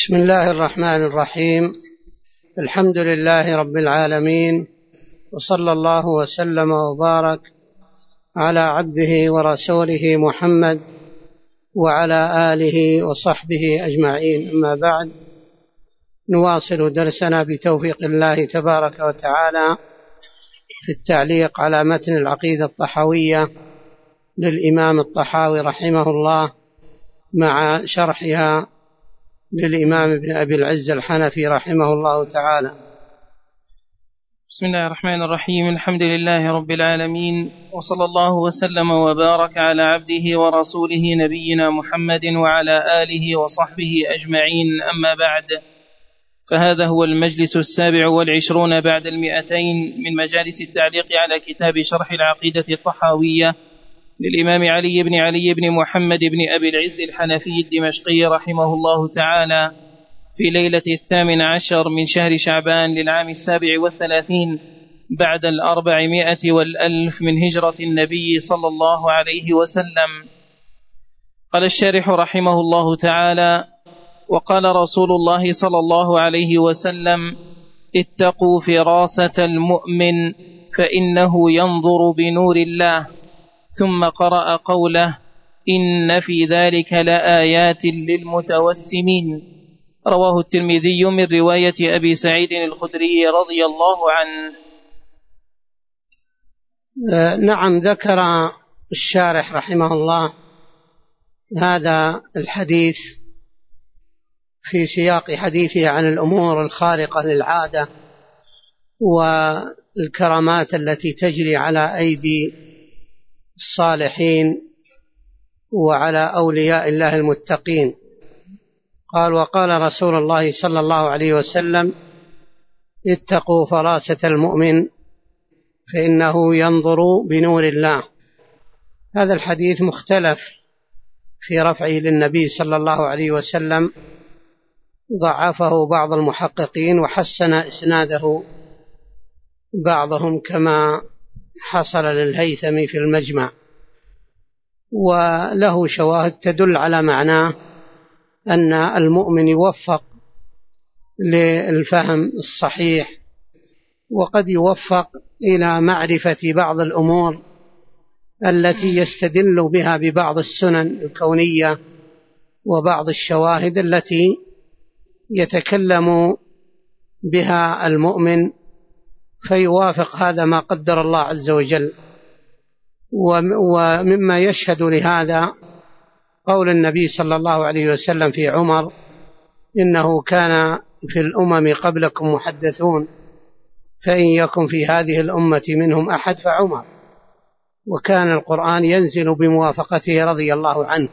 بسم الله الرحمن الرحيم. الحمد لله رب العالمين، وصلى الله وسلم وبارك على عبده ورسوله محمد وعلى آله وصحبه أجمعين. أما بعد، نواصل درسنا بتوفيق الله تبارك وتعالى في التعليق على متن العقيدة الطحاوية للإمام الطحاوي رحمه الله، مع شرحها للإمام ابن أبي العز الحنفي رحمه الله تعالى. بسم الله الرحمن الرحيم. الحمد لله رب العالمين، وصلى الله وسلم وبارك على عبده ورسوله نبينا محمد وعلى آله وصحبه أجمعين. أما بعد، فهذا هو المجلس 27 بعد 200 من مجالس التعليق على كتاب شرح العقيدة الطحاوية للإمام علي بن محمد بن أبي العز الحنفي الدمشقي رحمه الله تعالى، في ليلة 18 من شهر شعبان للعام 37 بعد 400 والألف من هجرة النبي صلى الله عليه وسلم. قال الشارح رحمه الله تعالى: وقال رسول الله صلى الله عليه وسلم: اتقوا فراسة المؤمن فإنه ينظر بنور الله. ثم قرأ قوله: إن في ذلك لآيات للمتوسمين. رواه الترمذي من رواية أبي سعيد الخدري رضي الله عنه. نعم، ذكر الشارح رحمه الله هذا الحديث في سياق حديثه عن الأمور الخارقة للعادة والكرامات التي تجري على أيدي الصالحين وعلى أولياء الله المتقين. قال: وقال رسول الله صلى الله عليه وسلم: اتقوا فراسة المؤمن فإنه ينظر بنور الله. هذا الحديث مختلف في رفعه للنبي صلى الله عليه وسلم، ضعفه بعض المحققين وحسن إسناده بعضهم، كما حصل للهيثمي في المجمع، وله شواهد تدل على معناه أن المؤمن يوفق للفهم الصحيح، وقد يوفق إلى معرفة بعض الأمور التي يستدل بها ببعض السنن الكونية وبعض الشواهد التي يتكلم بها المؤمن، فيوافق هذا ما قدر الله عز وجل. ومما يشهد لهذا قول النبي صلى الله عليه وسلم في عمر: إنه كان في الأمم قبلكم محدثون، فإن يكن في هذه الأمة منهم أحد فعمر. وكان القرآن ينزل بموافقته رضي الله عنه.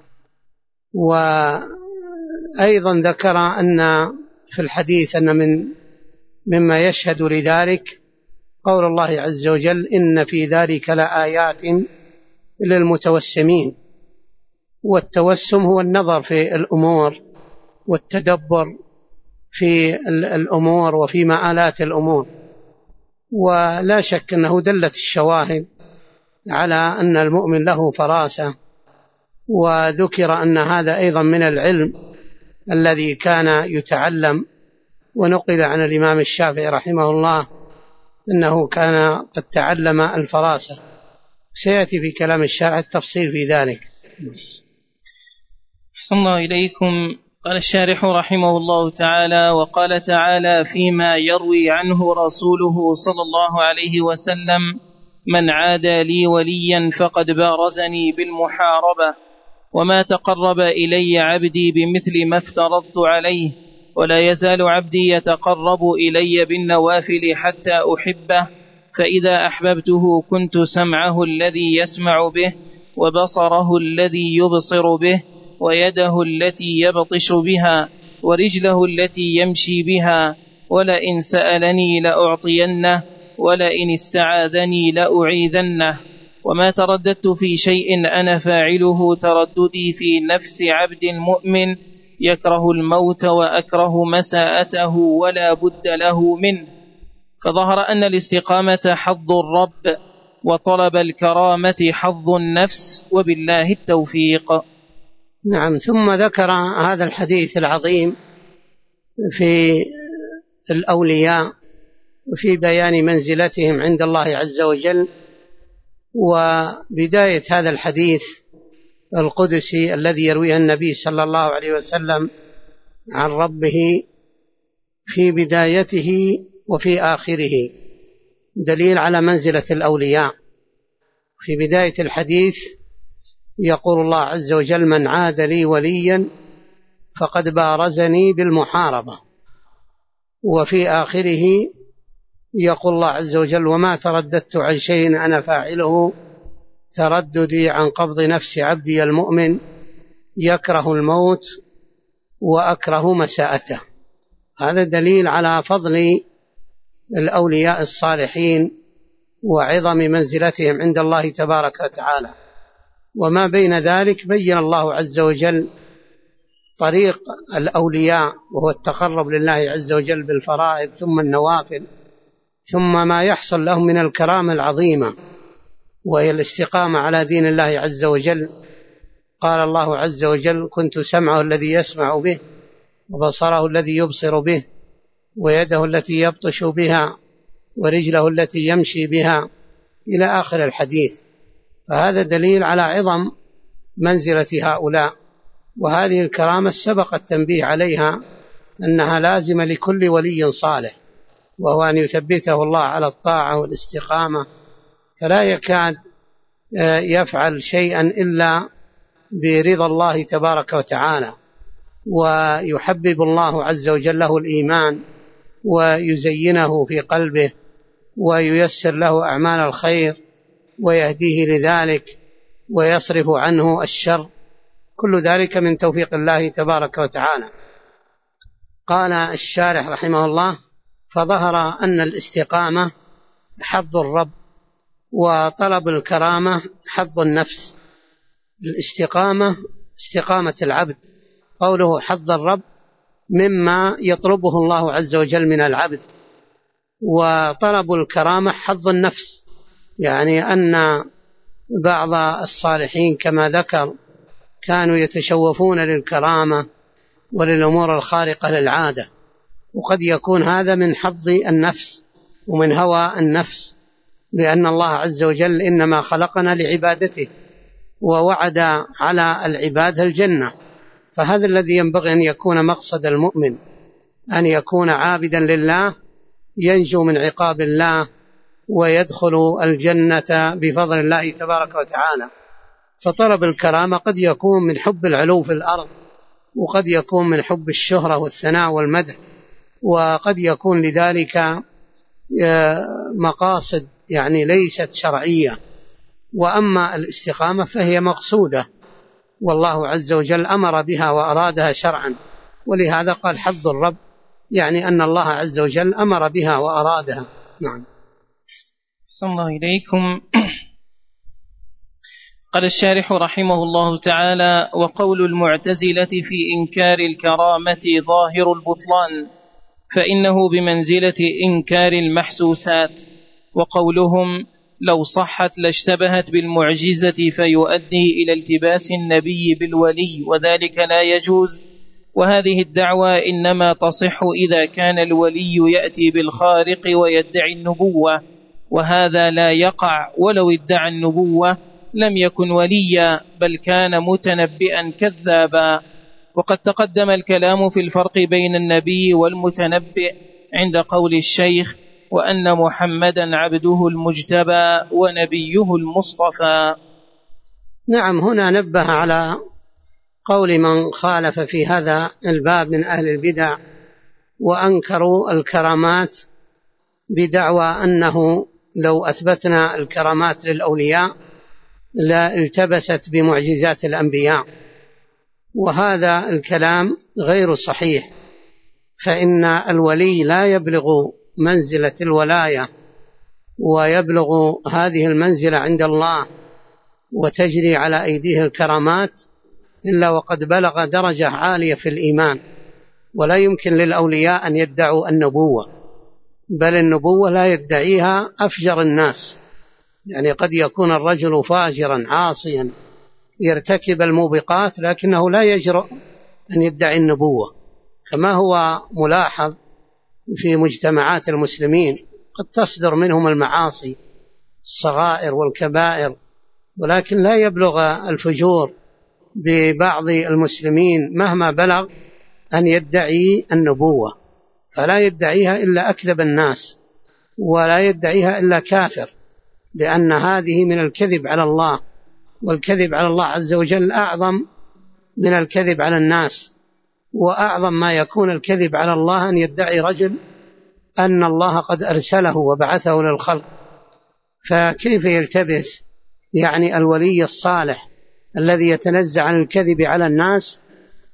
وأيضا ذكر أن في الحديث أن مما يشهد لذلك قول الله عز وجل: إن في ذلك لآيات للمتوسمين. والتوسم هو النظر في الأمور والتدبر في الأمور وفي مآلات الأمور. ولا شك أنه دلت الشواهد على أن المؤمن له فراسة. وذكر أن هذا أيضا من العلم الذي كان يتعلم، ونقل عن الإمام الشافعي رحمه الله أنه كان قد تعلم الفراسة. سيأتي في كلام الشارع التفصيل في ذلك. أحسن الله إليكم. قال الشارح رحمه الله تعالى: وقال تعالى فيما يروي عنه رسوله صلى الله عليه وسلم: من عادى لي وليا فقد بارزني بالمحاربة، وما تقرب إلي عبدي بمثل ما افترضت عليه، ولا يزال عبدي يتقرب إلي بالنوافل حتى أحبه، فإذا أحببته كنت سمعه الذي يسمع به، وبصره الذي يبصر به، ويده التي يبطش بها، ورجله التي يمشي بها، ولئن سألني لأعطينه، ولئن استعاذني لأعيذنه. وما ترددت في شيء أنا فاعله ترددي في نفس عبد مؤمن يكره الموت وأكره مساءته ولا بد له منه. فظهر أن الاستقامة حظ الرب، وطلب الكرامة حظ النفس، وبالله التوفيق. نعم. ثم ذكر هذا الحديث العظيم في الأولياء وفي بيان منزلتهم عند الله عز وجل. وبداية هذا الحديث القدسي الذي يرويه النبي صلى الله عليه وسلم عن ربه في بدايته وفي آخره دليل على منزلة الأولياء. في بداية الحديث يقول الله عز وجل: من عاد لي وليا فقد بارزني بالمحاربة. وفي آخره يقول الله عز وجل: وما ترددت عن شيء أنا فاعله ترددي عن قبض نفس عبدي المؤمن يكره الموت وأكره مساءته. هذا دليل على فضل الأولياء الصالحين وعظم منزلتهم عند الله تبارك وتعالى. وما بين ذلك بين الله عز وجل طريق الأولياء، وهو التقرب لله عز وجل بالفرائض ثم النوافل، ثم ما يحصل لهم من الكرامة العظيمة وهي الاستقامة على دين الله عز وجل. قال الله عز وجل: كنت سمعه الذي يسمع به وبصره الذي يبصر به ويده التي يبطش بها ورجله التي يمشي بها، إلى آخر الحديث. فهذا دليل على عظم منزلة هؤلاء. وهذه الكرامة سبق التنبيه عليها أنها لازمة لكل ولي صالح، وهو أن يثبته الله على الطاعة والاستقامة، فلا يكاد يفعل شيئا إلا برضا الله تبارك وتعالى، ويحبب الله عز وجل له الإيمان ويزينه في قلبه وييسر له أعمال الخير ويهديه لذلك ويصرف عنه الشر. كل ذلك من توفيق الله تبارك وتعالى. قال الشارح رحمه الله: فظهر أن الاستقامة حظ الرب وطلب الكرامة حظ النفس. الاستقامة استقامة العبد، قوله حظ الرب مما يطلبه الله عز وجل من العبد، وطلب الكرامة حظ النفس، يعني أن بعض الصالحين كما ذكر كانوا يتشوفون للكرامة وللأمور الخارقة للعادة، وقد يكون هذا من حظ النفس ومن هوى النفس، لأن الله عز وجل إنما خلقنا لعبادته ووعد على العباد الجنة. فهذا الذي ينبغي أن يكون مقصد المؤمن، أن يكون عابدا لله ينجو من عقاب الله ويدخل الجنة بفضل الله تبارك وتعالى. فطلب الكرامة قد يكون من حب العلو في الأرض، وقد يكون من حب الشهرة والثناء والمدح، وقد يكون لذلك مقاصد يعني ليست شرعية. وأما الاستقامة فهي مقصودة، والله عز وجل أمر بها وأرادها شرعا، ولهذا قال حظ الرب، يعني أن الله عز وجل أمر بها وأرادها. نعم. صلى الله إليكم. قال الشارح رحمه الله تعالى: وقول المعتزلة في إنكار الكرامة ظاهر البطلان، فإنه بمنزلة إنكار المحسوسات. وقولهم لو صحت لاشتبهت بالمعجزة فيؤدي إلى التباس النبي بالولي، وذلك لا يجوز. وهذه الدعوى إنما تصح إذا كان الولي يأتي بالخارق ويدعي النبوة، وهذا لا يقع ولو ادعى النبوة لم يكن وليا بل كان متنبئا كذابا. وقد تقدم الكلام في الفرق بين النبي والمتنبئ عند قول الشيخ: وأن محمدا عبده المجتبى ونبيه المصطفى. نعم، هنا نبه على قول من خالف في هذا الباب من أهل البدع وأنكروا الكرامات بدعوى أنه لو أثبتنا الكرامات للأولياء لا التبست بمعجزات الأنبياء. وهذا الكلام غير صحيح، فإن الولي لا يبلغ منزلة الولاية ويبلغ هذه المنزلة عند الله وتجري على أيديه الكرامات إلا وقد بلغ درجة عالية في الإيمان. ولا يمكن للأولياء أن يدعوا النبوة، بل النبوة لا يدعيها أفجر الناس. يعني قد يكون الرجل فاجرا عاصيا يرتكب الموبقات لكنه لا يجرؤ أن يدعي النبوة، كما هو ملاحظ في مجتمعات المسلمين، قد تصدر منهم المعاصي الصغائر والكبائر، ولكن لا يبلغ الفجور ببعض المسلمين مهما بلغ أن يدعي النبوة، فلا يدعيها إلا أكذب الناس، ولا يدعيها إلا كافر، لأن هذه من الكذب على الله، والكذب على الله عز وجل أعظم من الكذب على الناس. وأعظم ما يكون الكذب على الله أن يدعي رجل أن الله قد أرسله وبعثه للخلق، فكيف يلتبس يعني الولي الصالح الذي يتنزع عن الكذب على الناس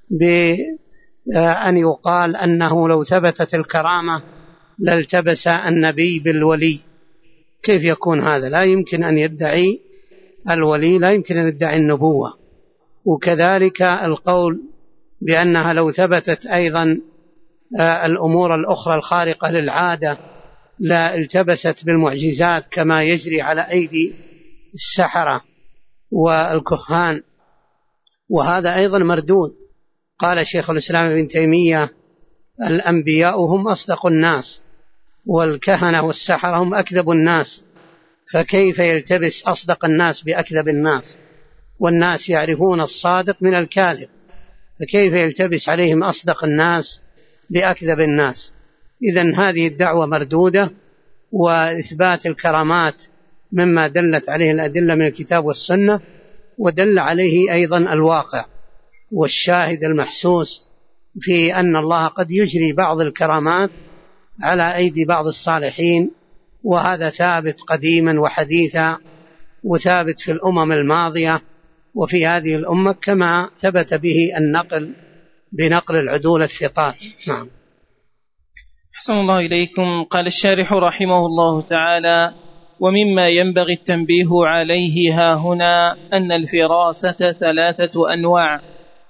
بأن يقال أنه لو ثبتت الكرامة لالتبس النبي بالولي؟ كيف يكون هذا؟ لا يمكن أن يدعي الولي، لا يمكن أن يدعي النبوة. وكذلك القول بأنها لو ثبتت أيضا الأمور الأخرى الخارقة للعادة لا التبست بالمعجزات كما يجري على أيدي السحرة والكهان، وهذا أيضا مردود. قال شيخ الإسلام ابن تيمية: الأنبياء هم أصدق الناس، والكهنة والسحرة هم أكذب الناس، فكيف يلتبس أصدق الناس بأكذب الناس؟ والناس يعرفون الصادق من الكاذب، فكيف يلتبس عليهم أصدق الناس بأكذب الناس؟ إذن هذه الدعوة مردودة، وإثبات الكرامات مما دلت عليه الأدلة من الكتاب والسنة، ودل عليه أيضا الواقع والشاهد المحسوس في أن الله قد يجري بعض الكرامات على أيدي بعض الصالحين، وهذا ثابت قديما وحديثا، وثابت في الأمم الماضية وفي هذه الأمة، كما ثبت به النقل بنقل العدول الثقات. نعم. أحسن الله إليكم. قال الشارح رحمه الله تعالى: ومما ينبغي التنبيه عليه هاهنا أن الفراسة 3 أنواع: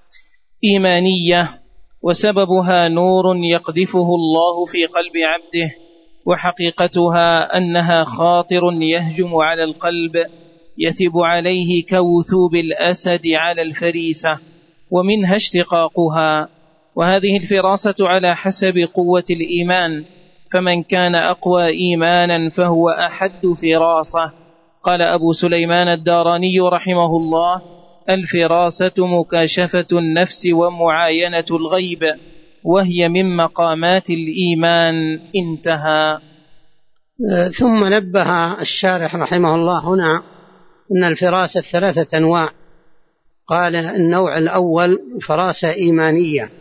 إيمانية، وسببها نور يقذفه الله في قلب عبده، وحقيقتها أنها خاطر يهجم على القلب يثب عليه كوثوب الأسد على الفريسة، ومنها اشتقاقها. وهذه الفراسة على حسب قوة الإيمان، فمن كان أقوى إيمانا فهو أحد فراسة. قال أبو سليمان الداراني رحمه الله: الفراسة مكاشفة النفس ومعاينة الغيب، وهي من مقامات الإيمان. انتهى. ثم نبه الشارح رحمه الله هنا أن الفراسة 3 أنواع. قال: النوع الأول فراسة إيمانية،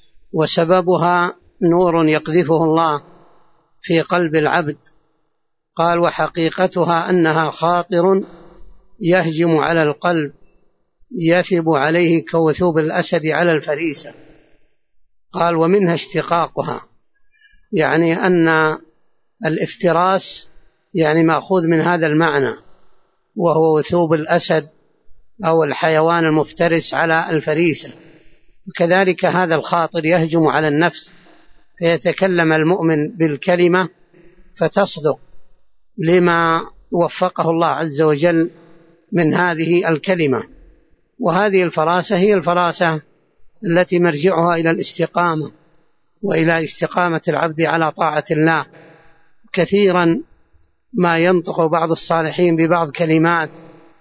وسببها نور يقذفه الله في قلب العبد. قال: وحقيقتها أنها خاطر يهجم على القلب يثب عليه كوثوب الأسد على الفريسة. قال: ومنها اشتقاقها، يعني أن الافتراس يعني مأخوذ من هذا المعنى، وهو وثوب الأسد أو الحيوان المفترس على الفريسة. وكذلك هذا الخاطر يهجم على النفس، فيتكلم المؤمن بالكلمة فتصدق لما وفقه الله عز وجل من هذه الكلمة. وهذه الفراسة هي الفراسة التي مرجعها إلى الاستقامة وإلى استقامة العبد على طاعة الله. كثيرا ما ينطق بعض الصالحين ببعض كلمات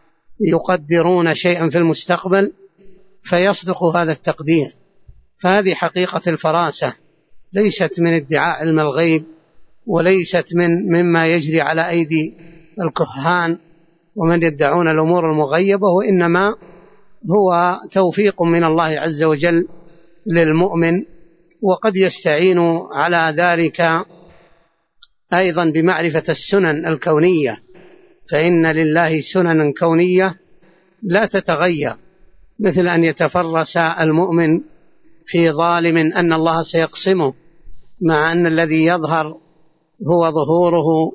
يقدرون شيئا في المستقبل فيصدق هذا التقدير، فهذه حقيقة الفراسة، ليست من ادعاء علم الغيب، وليست مما يجري على أيدي الكهان ومن يدعون الأمور المغيبة، وإنما هو توفيق من الله عز وجل للمؤمن. وقد يستعين على ذلك أيضا بمعرفة السنن الكونية، فإن لله سنن كونية لا تتغير، مثل أن يتفرس المؤمن في ظالم أن الله سيقسمه، مع أن الذي يظهر هو ظهوره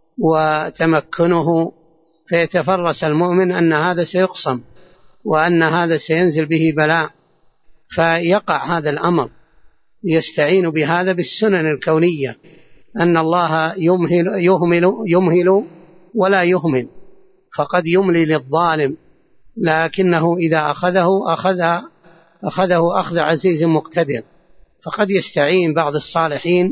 وتمكنه، فيتفرس المؤمن أن هذا سيقسم وأن هذا سينزل به بلاء، فيقع هذا الأمر. يستعين بهذا بالسنن الكونية، أن الله يمهل ولا يهمل، فقد يملي للظالم، لكنه إذا أخذه أخذ أخذ عزيز مقتدر، فقد يستعين بعض الصالحين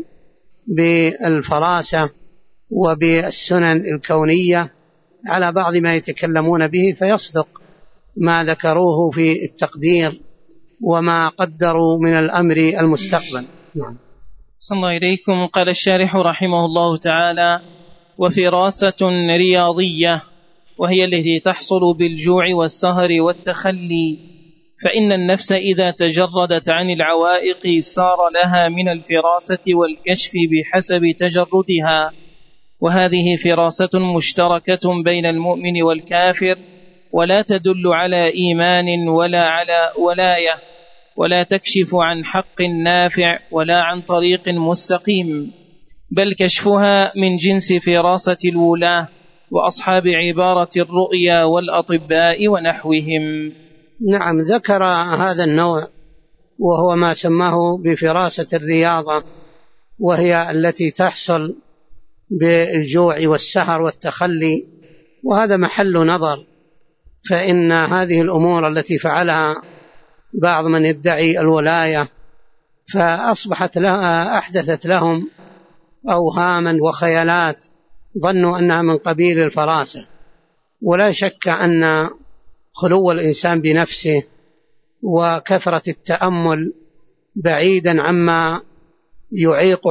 بالفراسة وبالسنن الكونية على بعض ما يتكلمون به فيصدق ما ذكروه في التقدير وما قدروا من الأمر المستقبل. نعم. صلى الله إليكم. قال الشارح رحمه الله تعالى: وفراسة رياضية، وهي التي تحصل بالجوع والسهر والتخلي، فإن النفس إذا تجردت عن العوائق صار لها من الفراسة والكشف بحسب تجردها، وهذه فراسة مشتركة بين المؤمن والكافر، ولا تدل على إيمان ولا على ولاية، ولا تكشف عن حق نافع ولا عن طريق مستقيم، بل كشفها من جنس فراسة الولاة وأصحاب عبارة الرؤيا والأطباء ونحوهم. نعم، ذكر هذا النوع وهو ما سماه بفراسة الرياضة، وهي التي تحصل بالجوع والسهر والتخلي، وهذا محل نظر. فإن هذه الأمور التي فعلها بعض من يدعي الولاية فأصبحت لها أحدثت لهم أوهاما وخيالات ظنوا أنها من قبيل الفراسة. ولا شك أن خلو الإنسان بنفسه وكثرة التأمل بعيدا عما يعيق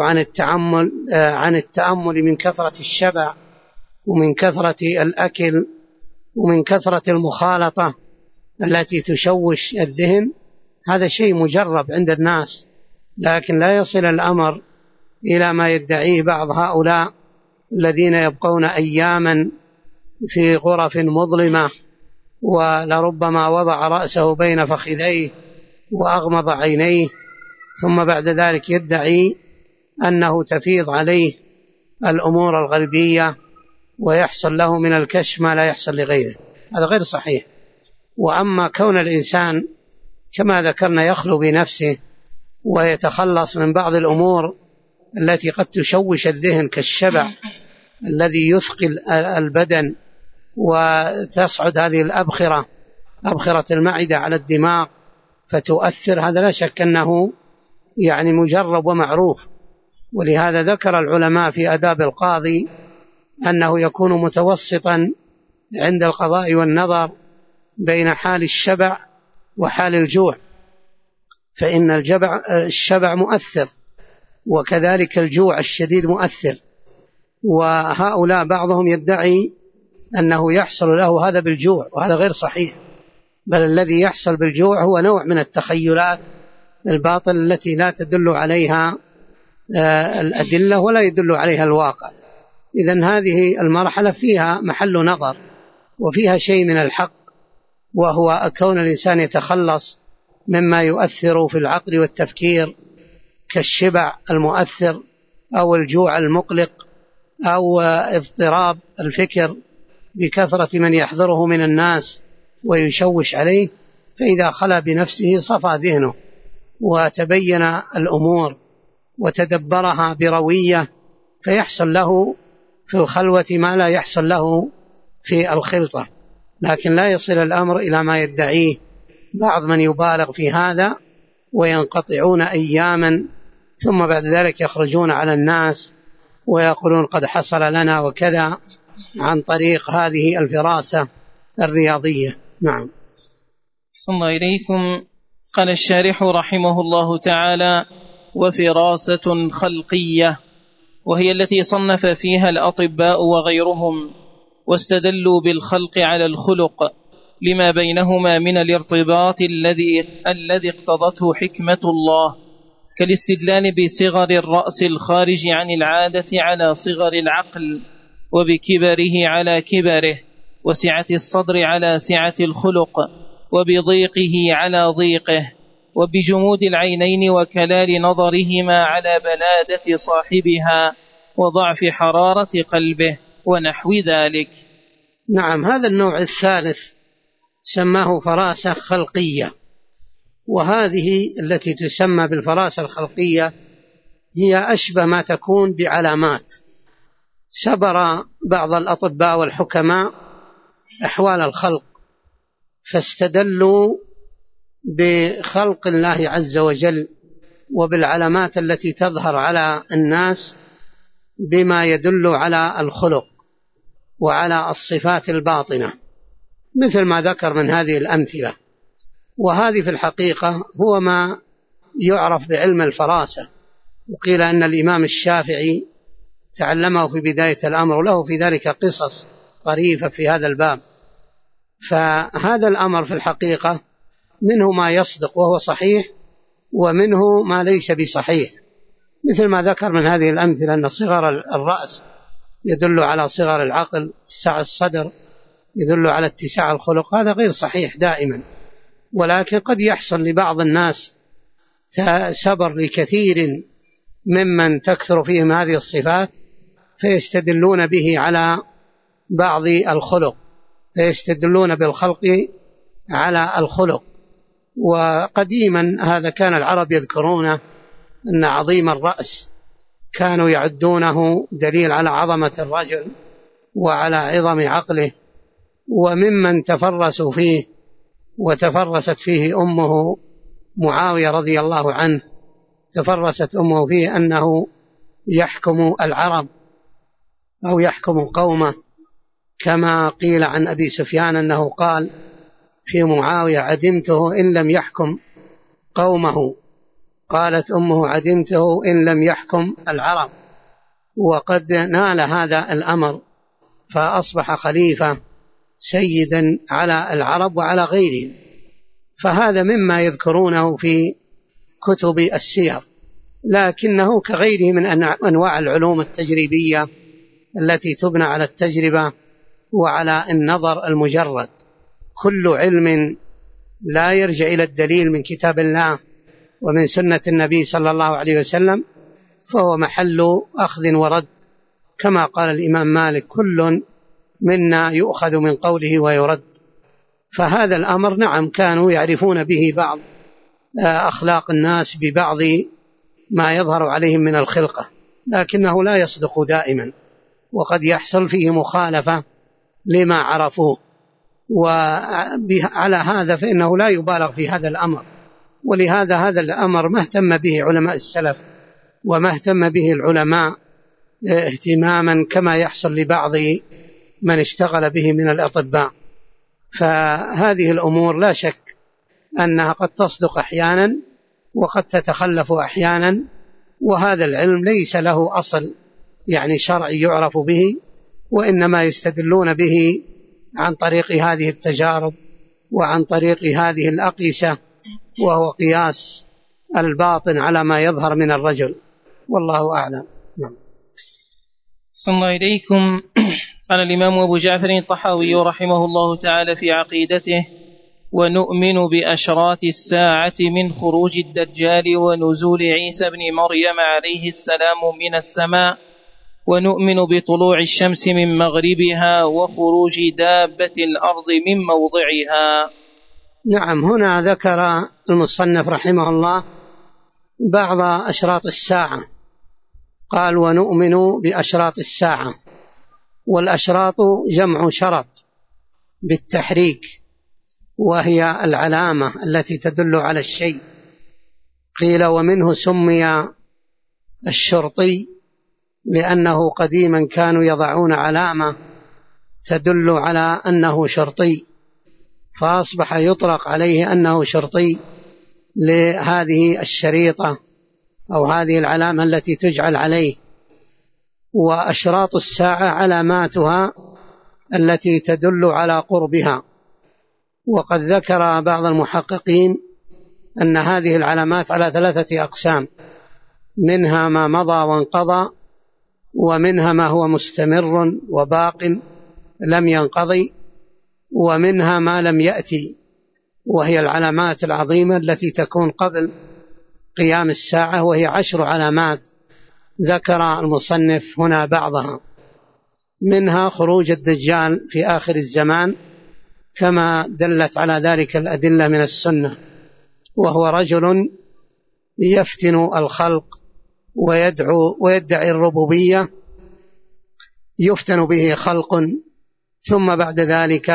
عن التأمل من كثرة الشبع ومن كثرة الأكل ومن كثرة المخالطة التي تشوش الذهن، هذا شيء مجرب عند الناس، لكن لا يصل الأمر إلى ما يدعيه بعض هؤلاء الذين يبقون أياما في غرف مظلمة، ولربما وضع رأسه بين فخذيه وأغمض عينيه، ثم بعد ذلك يدعي أنه تفيض عليه الأمور الغيبية ويحصل له من الكشف ما لا يحصل لغيره. هذا غير صحيح. وأما كون الإنسان كما ذكرنا يخلو بنفسه ويتخلص من بعض الأمور التي قد تشوش الذهن كالشبع الذي يثقل البدن، وتصعد هذه أبخرة المعدة على الدماغ فتؤثر، هذا لا شك أنه يعني مجرب ومعروف. ولهذا ذكر العلماء في آداب القاضي أنه يكون متوسطا عند القضاء والنظر بين حال الشبع وحال الجوع، فإن الشبع مؤثر وكذلك الجوع الشديد مؤثر. وهؤلاء بعضهم يدعي أنه يحصل له هذا بالجوع، وهذا غير صحيح، بل الذي يحصل بالجوع هو نوع من التخيلات الباطل التي لا تدل عليها الأدلة ولا يدل عليها الواقع. إذن هذه المرحلة فيها محل نظر وفيها شيء من الحق، وهو كون الإنسان يتخلص مما يؤثر في العقل والتفكير كالشبع المؤثر أو الجوع المقلق أو اضطراب الفكر بكثرة من يحضره من الناس ويشوش عليه. فإذا خلا بنفسه صفى ذهنه وتبين الأمور وتدبرها بروية، فيحصل له في الخلوة ما لا يحصل له في الخلطة. لكن لا يصل الأمر إلى ما يدعيه بعض من يبالغ في هذا وينقطعون أياما، ثم بعد ذلك يخرجون على الناس ويقولون قد حصل لنا وكذا عن طريق هذه الفراسة الرياضية. نعم. صلى الله إليكم. قال الشارح رحمه الله تعالى: وفراسة خلقية، وهي التي صنف فيها الأطباء وغيرهم، واستدلوا بالخلق على الخلق لما بينهما من الارتباط الذي اقتضته حكمة الله، كالاستدلال بصغر الرأس الخارج عن العادة على صغر العقل، وبكبره على كبره، وسعة الصدر على سعة الخلق، وبضيقه على ضيقه، وبجمود العينين وكلال نظرهما على بلادة صاحبها وضعف حرارة قلبه ونحو ذلك. نعم، هذا النوع الثالث سماه فراسة خلقية، وهذه التي تسمى بالفراسة الخلقية هي أشبه ما تكون بعلامات. سبر بعض الأطباء والحكماء أحوال الخلق فاستدلوا بخلق الله عز وجل وبالعلامات التي تظهر على الناس بما يدل على الخلق وعلى الصفات الباطنة، مثل ما ذكر من هذه الأمثلة. وهذه في الحقيقة هو ما يعرف بعلم الفراسة، وقيل أن الإمام الشافعي تعلمه في بداية الأمر، وله في ذلك قصص طريفة في هذا الباب. فهذا الأمر في الحقيقة منه ما يصدق وهو صحيح، ومنه ما ليس بصحيح، مثل ما ذكر من هذه الأمثلة أن صغر الرأس يدل على صغر العقل، اتساع الصدر يدل على اتساع الخلق. هذا غير صحيح دائما، ولكن قد يحصل لبعض الناس سبر لكثير ممن تكثر فيهم هذه الصفات، فيستدلون به على بعض الخلق، فيستدلون بالخلق على الخلق. وقديما هذا كان العرب يذكرون أن عظيم الرأس كانوا يعدونه دليل على عظمة الرجل وعلى عظم عقله. وممن تفرسوا فيه وتفرست فيه أمه معاوية رضي الله عنه، تفرست أمه فيه أنه يحكم العرب أو يحكم قومه، كما قيل عن أبي سفيان أنه قال في معاوية: عدمته إن لم يحكم قومه. قالت أمه: عدمته إن لم يحكم العرب. وقد نال هذا الأمر فأصبح خليفة سيدا على العرب وعلى غيرهم. فهذا مما يذكرونه في كتب السير، لكنه كغيره من أنواع العلوم التجريبية التي تبنى على التجربة وعلى النظر المجرد. كل علم لا يرجع إلى الدليل من كتاب الله ومن سنة النبي صلى الله عليه وسلم فهو محل أخذ ورد، كما قال الإمام مالك: كل منا يؤخذ من قوله ويرد. فهذا الأمر نعم كانوا يعرفون به بعض أخلاق الناس ببعض ما يظهر عليهم من الخلقة، لكنه لا يصدق دائما، وقد يحصل فيه مخالفة لما عرفوه. وعلى هذا فإنه لا يبالغ في هذا الأمر، ولهذا هذا الأمر ما اهتم به علماء السلف وما اهتم به العلماء اهتماما كما يحصل لبعض من اشتغل به من الأطباء. فهذه الأمور لا شك أنها قد تصدق أحيانا وقد تتخلف أحيانا، وهذا العلم ليس له أصل يعني شرعي يعرف به، وإنما يستدلون به عن طريق هذه التجارب وعن طريق هذه الأقيسة، وهو قياس الباطن على ما يظهر من الرجل، والله أعلم. نعم. صلى الله إليكم. قال الإمام أبو جعفر الطحاوي رحمه الله تعالى في عقيدته: ونؤمن بأشراط الساعة من خروج الدجال ونزول عيسى بن مريم عليه السلام من السماء، ونؤمن بطلوع الشمس من مغربها وخروج دابة الأرض من موضعها. نعم. هنا ذكر المصنف رحمه الله بعض أشراط الساعة، قال: ونؤمن بأشراط الساعة. والأشراط جمع شرط بالتحريك، وهي العلامة التي تدل على الشيء. قيل: ومنه سمي الشرطي لأنه قديما كانوا يضعون علامة تدل على أنه شرطي، فأصبح يطلق عليه أنه شرطي لهذه الشريطة أو هذه العلامة التي تجعل عليه. وأشراط الساعة علاماتها التي تدل على قربها. وقد ذكر بعض المحققين أن هذه العلامات على 3 أقسام: منها ما مضى وانقضى، ومنها ما هو مستمر وباق لم ينقضي، ومنها ما لم يأتي، وهي العلامات العظيمة التي تكون قبل قيام الساعة، وهي 10 علامات ذكر المصنف هنا بعضها. منها خروج الدجال في آخر الزمان كما دلت على ذلك الأدلة من السنة، وهو رجل يفتن الخلق ويدعي الربوبية، يفتن به خلق، ثم بعد ذلك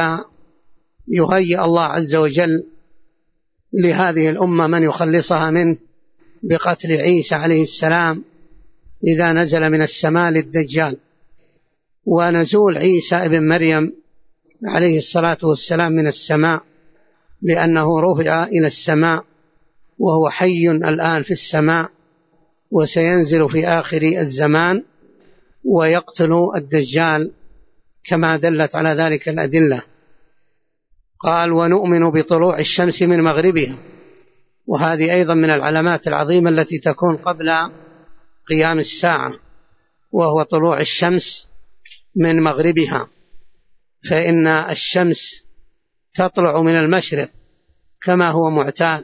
يهيئ الله عز وجل لهذه الأمة من يخلصها منه بقتل عيسى عليه السلام إذا نزل من السماء للدجال، ونزول عيسى ابن مريم عليه الصلاة والسلام من السماء لأنه رفع إلى السماء وهو حي الآن في السماء، وسينزل في آخر الزمان ويقتل الدجال كما دلت على ذلك الأدلة. قال ونؤمن بطلوع الشمس من مغربها، وهذه أيضا من العلامات العظيمة التي تكون قبل قيام الساعة، وهو طلوع الشمس من مغربها، فإن الشمس تطلع من المشرق كما هو معتاد،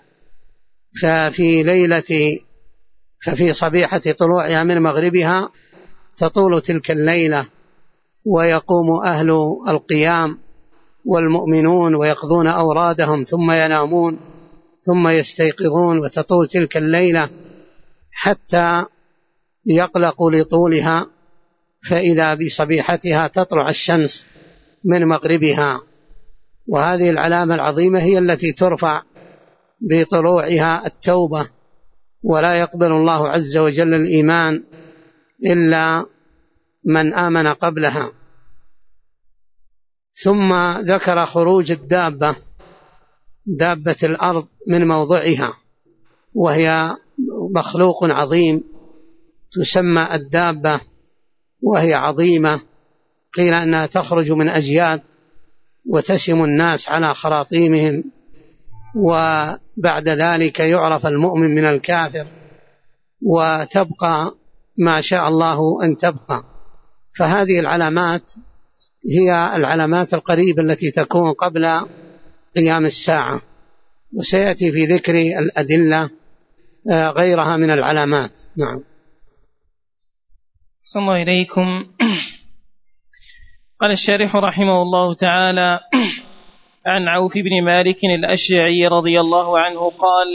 ففي صبيحة طلوعها من مغربها تطول تلك الليلة، ويقوم أهل القيام والمؤمنون ويقضون أورادهم ثم ينامون ثم يستيقظون، وتطول تلك الليلة حتى يقلقوا لطولها، فإذا بصبيحتها تطلع الشمس من مغربها. وهذه العلامة العظيمة هي التي ترفع بطلوعها التوبة، ولا يقبل الله عز وجل الإيمان إلا من آمن قبلها. ثم ذكر خروج دابة الأرض من موضعها، وهي مخلوق عظيم تسمى الدابة، وهي عظيمة، قيل أنها تخرج من أجياد وتسم الناس على خراطيمهم، وبعد ذلك يعرف المؤمن من الكافر، وتبقى ما شاء الله أن تبقى. فهذه العلامات هي العلامات القريبة التي تكون قبل قيام الساعة، وسيأتي في ذكر الأدلة غيرها من العلامات. نعم. صلى الله إليكم. قال الشارح رحمه الله تعالى: عن عوف بن مالك الأشجعي رضي الله عنه قال: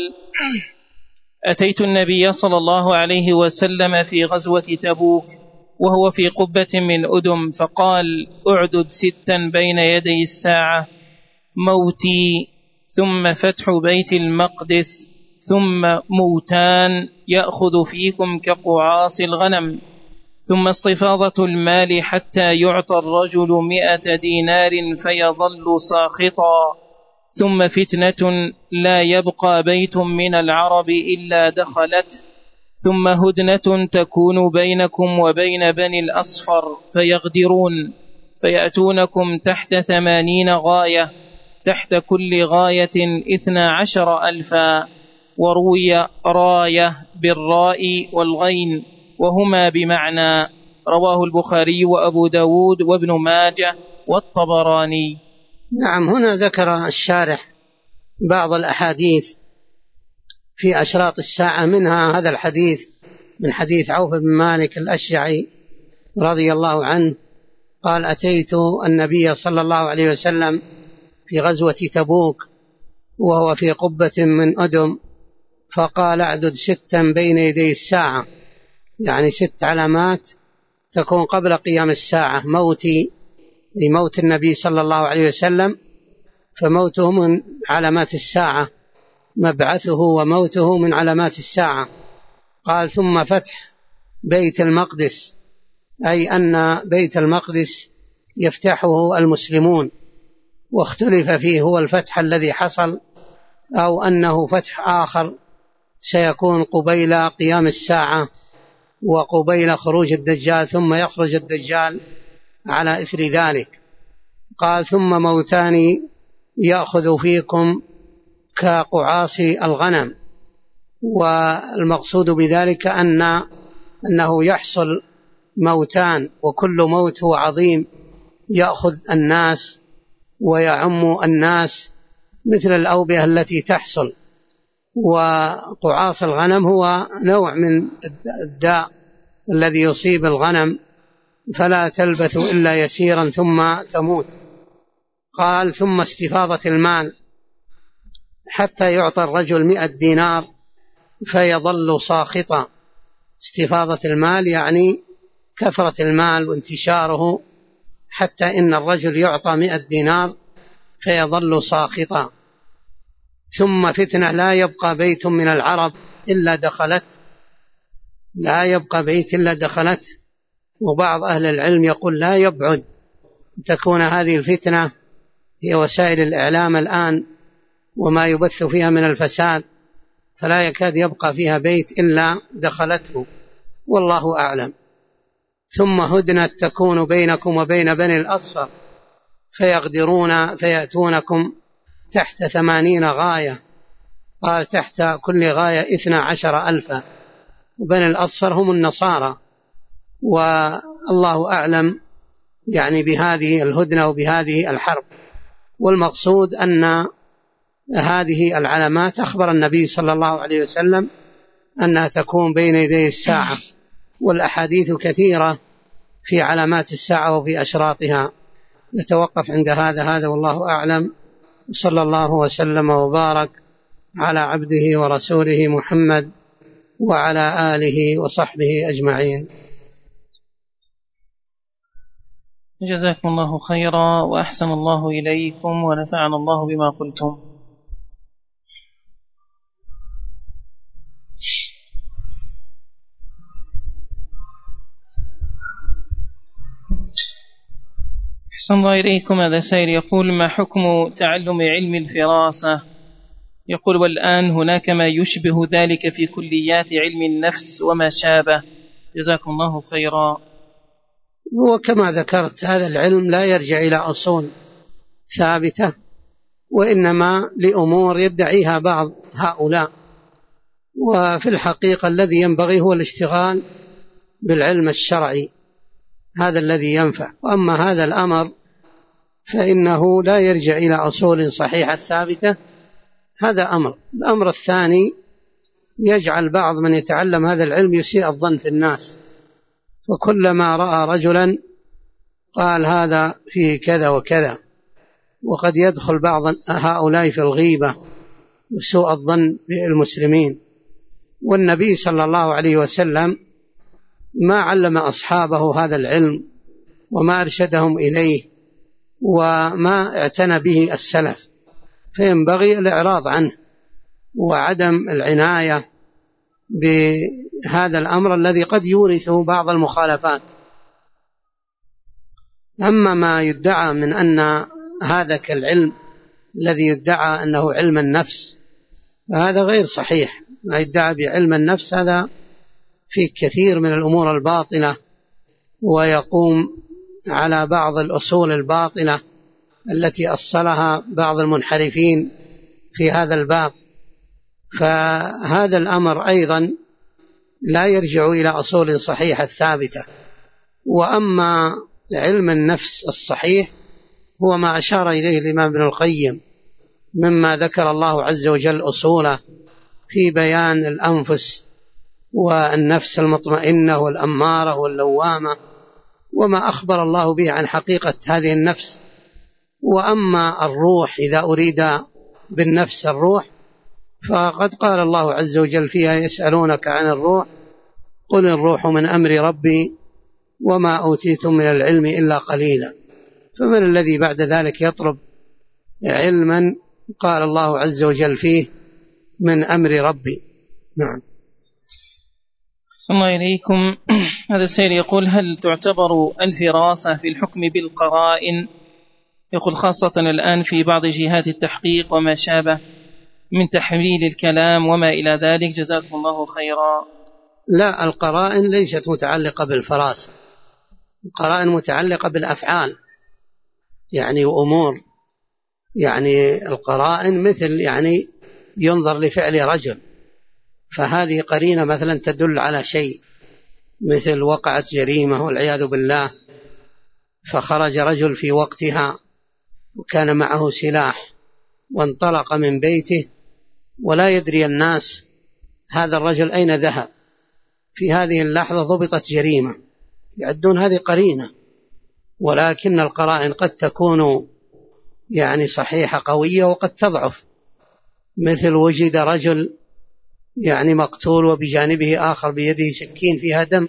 أتيت النبي صلى الله عليه وسلم في غزوة تبوك وهو في قبة من أدم، فقال: أعدد 6 بين يدي الساعة: موتي، ثم فتح بيت المقدس، ثم موتان يأخذ فيكم كقعاص الغنم، ثم استفاضة المال حتى يعطى الرجل 100 دينار فيظل ساخطا، ثم فتنة لا يبقى بيت من العرب إلا دخلت، ثم هدنة تكون بينكم وبين بني الأصفر فيغدرون، فيأتونكم تحت 80 غاية، تحت كل غاية 12,000، وروي راية بالراء والغين وهما بمعنى. رواه البخاري وأبو داود وابن ماجه والطبراني. نعم. هنا ذكر الشارح بعض الأحاديث في أشراط الساعة، منها هذا الحديث من حديث عوف بن مالك الأشجعي رضي الله عنه قال: أتيت النبي صلى الله عليه وسلم في غزوة تبوك وهو في قبة من أدم، فقال: أعدد 6 بين يدي الساعة، يعني 6 علامات تكون قبل قيام الساعة. موتي لموت النبي صلى الله عليه وسلم، فموته من علامات الساعة، مبعثه وموته من علامات الساعة. قال: ثم فتح بيت المقدس، أي أن بيت المقدس يفتحه المسلمون، واختلف فيه هو الفتح الذي حصل أو أنه فتح آخر سيكون قبيل قيام الساعة وقبيل خروج الدجال، ثم يخرج الدجال على إثر ذلك. قال: ثم موتان يأخذ فيكم كقعاص الغنم، والمقصود بذلك أنه يحصل موتان، وكل موت هو عظيم يأخذ الناس ويعم الناس مثل الأوبئة التي تحصل. وقعاص الغنم هو نوع من الداء الذي يصيب الغنم فلا تلبث إلا يسيرا ثم تموت. قال: ثم استفاضة المال حتى يعطى الرجل 100 دينار فيظل ساخطا. استفاضة المال يعني كثرة المال وانتشاره، حتى إن الرجل يعطى 100 دينار فيظل ساخطا. ثم فتنة لا يبقى بيت من العرب إلا دخلت، لا يبقى بيت إلا دخلت. وبعض أهل العلم يقول لا يبعد تكون هذه الفتنة هي وسائل الإعلام الآن وما يبث فيها من الفساد، فلا يكاد يبقى فيها بيت إلا دخلته، والله أعلم. ثم هدنة تكون بينكم وبين بني الأصفر فيغدرون فيأتونكم تحت 80 غاية، قال تحت كل غاية 12,000، وبني الأصفر هم النصارى. والله أعلم يعني بهذه الهدنة وبهذه الحرب. والمقصود أن هذه العلامات أخبر النبي صلى الله عليه وسلم أنها تكون بين يدي الساعة، والأحاديث كثيرة في علامات الساعة وفي أشراطها. نتوقف عند هذا والله أعلم، صلى الله وسلم وبارك على عبده ورسوله محمد وعلى آله وصحبه أجمعين. جزاكم الله خيرا وأحسن الله إليكم ونفعنا الله بما قلتم. أحسن الله إليكم. هذا سائل يقول: ما حكم تعلم علم الفراسة؟ يقول: والآن هناك ما يشبه ذلك في كليات علم النفس وما شابه. جزاكم الله خيرا. وكما ذكرت هذا العلم لا يرجع إلى أصول ثابتة، وإنما لأمور يدعيها بعض هؤلاء، وفي الحقيقة الذي ينبغي هو الاشتغال بالعلم الشرعي، هذا الذي ينفع. وأما هذا الأمر فإنه لا يرجع إلى أصول صحيحة ثابتة، هذا أمر. الأمر الثاني يجعل بعض من يتعلم هذا العلم يسيء الظن في الناس، وكلما رأى رجلا قال هذا فيه كذا وكذا، وقد يدخل بعض هؤلاء في الغيبة وسوء الظن بالمسلمين. والنبي صلى الله عليه وسلم ما علم أصحابه هذا العلم وما أرشدهم إليه وما اعتنى به السلف، فينبغي الإعراض عنه وعدم العناية بهذا الأمر الذي قد يورث بعض المخالفات. أما ما يدعى من أن هذا كالعلم الذي يدعى أنه علم النفس فهذا غير صحيح. ما يدعى بعلم النفس هذا في كثير من الأمور الباطلة، ويقوم على بعض الأصول الباطلة التي أصلها بعض المنحرفين في هذا الباب. فهذا الأمر أيضا لا يرجع إلى أصول صحيحة ثابتة. وأما علم النفس الصحيح هو ما أشار إليه الإمام ابن القيم مما ذكر الله عز وجل أصوله في بيان الأنفس والنفس المطمئنة والأمارة واللوامة، وما أخبر الله به عن حقيقة هذه النفس. وأما الروح إذا أريد بالنفس الروح فقد قال الله عز وجل فيها: يسألونك عن الروح قل الروح من أمر ربي وما أوتيتم من العلم إلا قليلا. فمن الذي بعد ذلك يطلب علما قال الله عز وجل فيه من أمر ربي؟ نعم. صلى الله إليكم. هذا السائل يقول: هل تعتبر الفراسة في الحكم بالقرائن؟ يقول: خاصة الآن في بعض جهات التحقيق وما شابه من تحليل الكلام وما إلى ذلك. جزاكم الله خيرا. لا، القرائن ليست متعلقة بالفراسة، القرائن متعلقة بالأفعال يعني وأمور. يعني القرائن مثل يعني ينظر لفعل رجل، فهذه قرينة مثلا تدل على شيء، مثل وقعت جريمة والعياذ بالله فخرج رجل في وقتها وكان معه سلاح وانطلق من بيته ولا يدري الناس هذا الرجل أين ذهب، في هذه اللحظة ضبطت جريمة، يعدون هذه قرينة. ولكن القرائن قد تكون يعني صحيحة قوية وقد تضعف، مثل وجد رجل يعني مقتول وبجانبه آخر بيده سكين فيها دم،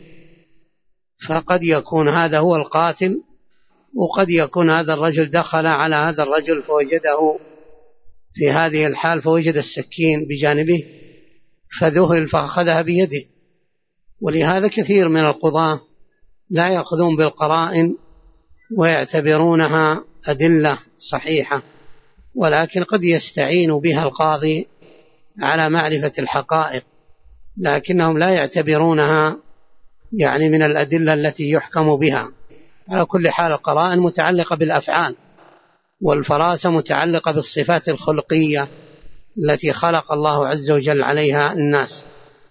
فقد يكون هذا هو القاتل، وقد يكون هذا الرجل دخل على هذا الرجل فوجده في هذه الحال فوجد السكين بجانبه فذهل فأخذها بيده. ولهذا كثير من القضاة لا يأخذون بالقرائن ويعتبرونها أدلة صحيحة، ولكن قد يستعين بها القاضي على معرفة الحقائق، لكنهم لا يعتبرونها يعني من الأدلة التي يحكم بها. على كل حال القرائن متعلقة بالأفعال، والفراسة متعلقة بالصفات الخلقية التي خلق الله عز وجل عليها الناس.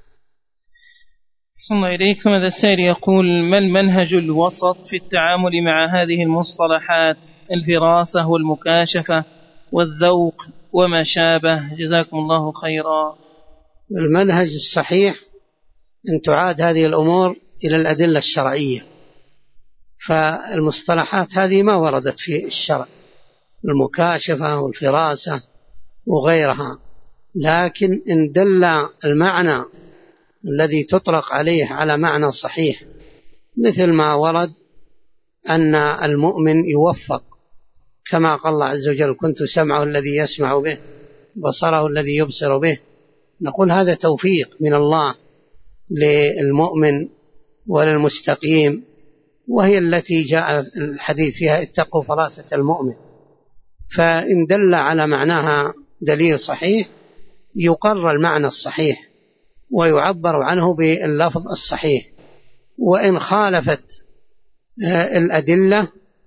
صلى الله إليكم. هذا السائل يقول: ما المنهج الوسط في التعامل مع هذه المصطلحات الفراسة والمكاشفة والذوق وما شابه؟ جزاكم الله خيرا. المنهج الصحيح أن تعاد هذه الأمور إلى الأدلة الشرعية، فالمصطلحات هذه ما وردت في الشرع، المكاشفة والفراسة وغيرها، لكن إن دل المعنى الذي تطلق عليه على معنى صحيح، مثل ما ورد أن المؤمن يوفق، كما قال الله عز وجل: كنت سمعه الذي يسمع به، بصره الذي يبصر به، نقول هذا توفيق من الله للمؤمن وللمستقيم، وهي التي جاء الحديث فيها: اتقوا فراسة المؤمن. فإن دل على معناها دليل صحيح يقرر المعنى الصحيح ويعبر عنه باللفظ الصحيح، وإن خالفت الأدلة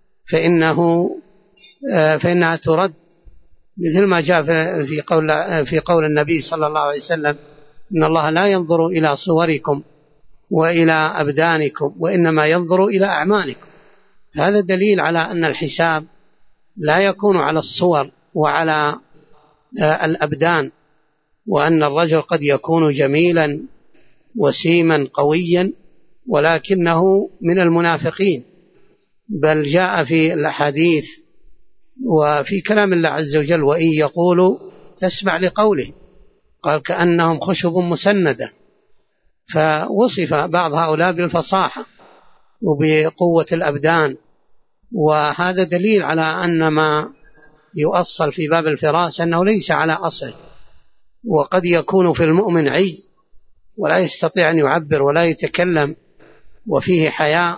فإنها ترد، مثل ما جاء في قول النبي صلى الله عليه وسلم: إن الله لا ينظر إلى صوركم وإلى أبدانكم وإنما ينظر إلى أعمالكم. هذا دليل على أن الحساب لا يكون على الصور وعلى الأبدان، وأن الرجل قد يكون جميلا وسيما قويا ولكنه من المنافقين. بل جاء في الأحاديث وفي كلام الله عز وجل: وإن يقولوا تسمع لقوله، قال: كأنهم خشب مسندة. فوصف بعض هؤلاء بالفصاحة وبقوة الأبدان، وهذا دليل على أن ما يؤصل في باب الفراسة أنه ليس على أصله، وقد يكون في المؤمن عي ولا يستطيع أن يعبر ولا يتكلم وفيه حياء،